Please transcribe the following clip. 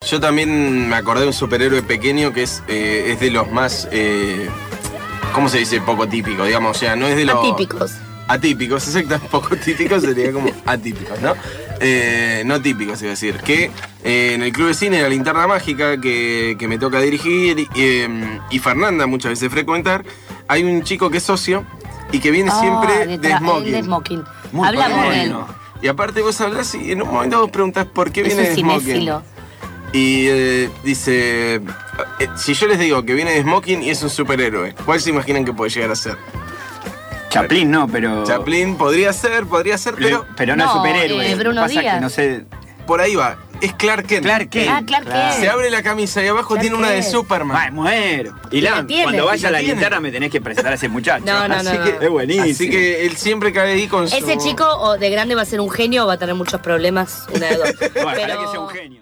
Yo también me acordé de un superhéroe pequeño que es de los más, ¿cómo se dice? Poco típico, digamos. O sea, no es de los... Atípicos. Atípicos, exacto. Poco típicos sería como atípicos, ¿no? No típicos, es decir. Que en el Club de Cine, La Linterna Mágica, que me toca dirigir y Fernanda muchas veces frecuentar, hay un chico que es socio y que viene siempre de smoking. De smoking. Muy Hablamos de él. Y aparte vos hablas y en un momento vos preguntás por qué Es viene un de smoking. cinéfilo. Y dice, si yo les digo que viene de smoking y es un superhéroe, ¿cuál se imaginan que puede llegar a ser? Chaplin no, pero... Chaplin podría ser, Pero no es superhéroe. Bruno Pasa Díaz. que no sé... por ahí va. Es Clark Kent. Clark Kent. Ah, Clark Kent. Se abre la camisa y abajo Clark tiene una de Kent. Superman. Ay, muero. Y la tiene, cuando vaya a la tiene. linterna me tenés que presentar a ese muchacho. No. Así que, Es buenísimo. Así que él siempre cae ahí con su... Ese chico o de grande va a ser un genio o va a tener muchos problemas, una de dos. Bueno, ojalá que sea un genio.